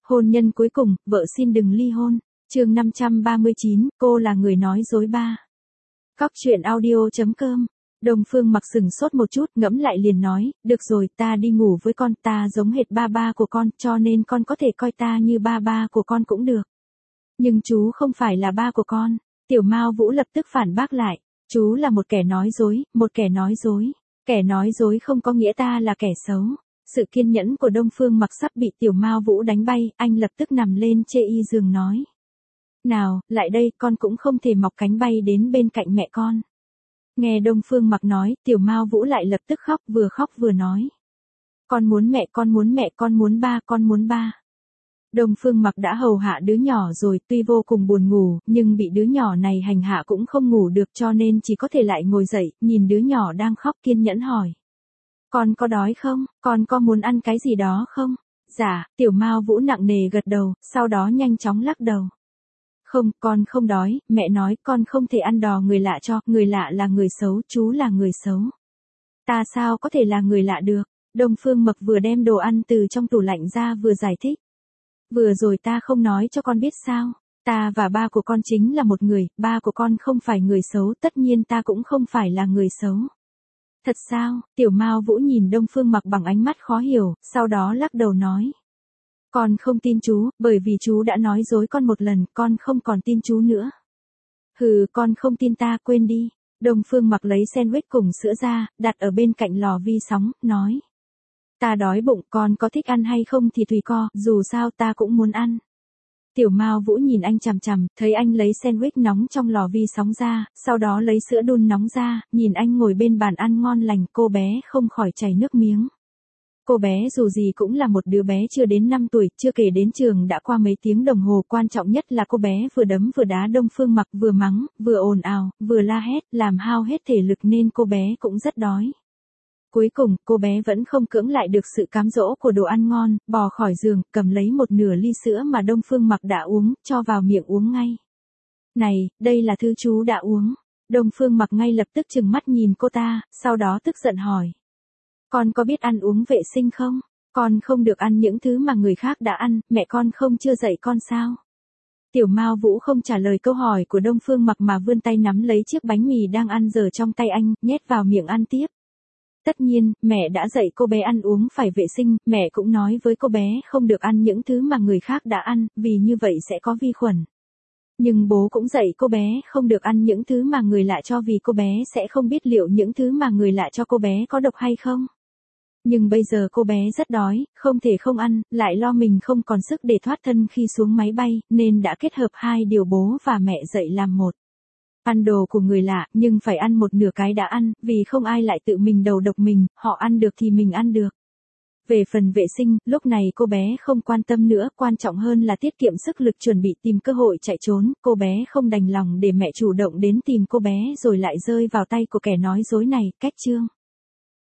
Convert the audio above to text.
Hôn nhân cuối cùng, vợ xin đừng ly hôn. Chương 539, cô là người nói dối ba. Cóc truyện audio.com. Đông Phương Mặc sừng sốt một chút, ngẫm lại liền nói, được rồi, ta đi ngủ với con, ta giống hệt ba ba của con, cho nên con có thể coi ta như ba ba của con cũng được. Nhưng chú không phải là ba của con. Tiểu Mao Vũ lập tức phản bác lại, chú là một kẻ nói dối, một kẻ nói dối. Kẻ nói dối không có nghĩa ta là kẻ xấu. Sự kiên nhẫn của Đông Phương Mặc sắp bị Tiểu Mao Vũ đánh bay, anh lập tức nằm lên chê y giường nói. Nào, lại đây, con cũng không thể mọc cánh bay đến bên cạnh mẹ con. Nghe Đông Phương Mặc nói, Tiểu Mao Vũ lại lập tức khóc vừa nói. Con muốn mẹ, con muốn mẹ, con muốn ba, con muốn ba. Đông Phương Mặc đã hầu hạ đứa nhỏ rồi, tuy vô cùng buồn ngủ, nhưng bị đứa nhỏ này hành hạ cũng không ngủ được cho nên chỉ có thể lại ngồi dậy, nhìn đứa nhỏ đang khóc kiên nhẫn hỏi. Con có đói không? Con có muốn ăn cái gì đó không? Dạ, Tiểu Mao Vũ nặng nề gật đầu, sau đó nhanh chóng lắc đầu. Không, con không đói, mẹ nói con không thể ăn đò người lạ cho, người lạ là người xấu, chú là người xấu. Ta sao có thể là người lạ được? Đông Phương Mặc vừa đem đồ ăn từ trong tủ lạnh ra vừa giải thích. Vừa rồi ta không nói cho con biết sao? Ta và ba của con chính là một người, ba của con không phải người xấu, tất nhiên ta cũng không phải là người xấu. Thật sao? Tiểu Mao Vũ nhìn Đông Phương Mặc bằng ánh mắt khó hiểu, sau đó lắc đầu nói. Con không tin chú, bởi vì chú đã nói dối con một lần, con không còn tin chú nữa. Hừ, con không tin ta, quên đi. Đông Phương Mặc lấy sandwich cùng sữa ra, đặt ở bên cạnh lò vi sóng, nói. Ta đói bụng, con có thích ăn hay không thì tùy co, dù sao ta cũng muốn ăn. Tiểu Mao Vũ nhìn anh chằm chằm, thấy anh lấy sandwich nóng trong lò vi sóng ra, sau đó lấy sữa đun nóng ra, nhìn anh ngồi bên bàn ăn ngon lành, cô bé không khỏi chảy nước miếng. Cô bé dù gì cũng là một đứa bé chưa đến 5 tuổi, chưa kể đến trường đã qua mấy tiếng đồng hồ, quan trọng nhất là cô bé vừa đấm vừa đá Đông Phương Mặc, vừa mắng, vừa ồn ào, vừa la hét, làm hao hết thể lực nên cô bé cũng rất đói. Cuối cùng, cô bé vẫn không cưỡng lại được sự cám dỗ của đồ ăn ngon, bò khỏi giường, cầm lấy một nửa ly sữa mà Đông Phương Mặc đã uống, cho vào miệng uống ngay. Này, đây là thứ chú đã uống. Đông Phương Mặc ngay lập tức trừng mắt nhìn cô ta, sau đó tức giận hỏi. Con có biết ăn uống vệ sinh không? Con không được ăn những thứ mà người khác đã ăn, mẹ con không chưa dạy con sao? Tiểu Mao Vũ không trả lời câu hỏi của Đông Phương Mặc mà vươn tay nắm lấy chiếc bánh mì đang ăn dở trong tay anh, nhét vào miệng ăn tiếp. Tất nhiên, mẹ đã dạy cô bé ăn uống phải vệ sinh, mẹ cũng nói với cô bé không được ăn những thứ mà người khác đã ăn, vì như vậy sẽ có vi khuẩn. Nhưng bố cũng dạy cô bé không được ăn những thứ mà người lạ cho vì cô bé sẽ không biết liệu những thứ mà người lạ cho cô bé có độc hay không. Nhưng bây giờ cô bé rất đói, không thể không ăn, lại lo mình không còn sức để thoát thân khi xuống máy bay, nên đã kết hợp hai điều bố và mẹ dạy làm một. Ăn đồ của người lạ, nhưng phải ăn một nửa cái đã ăn, vì không ai lại tự mình đầu độc mình, họ ăn được thì mình ăn được. Về phần vệ sinh, lúc này cô bé không quan tâm nữa, quan trọng hơn là tiết kiệm sức lực chuẩn bị tìm cơ hội chạy trốn, cô bé không đành lòng để mẹ chủ động đến tìm cô bé rồi lại rơi vào tay của kẻ nói dối này, cách chương.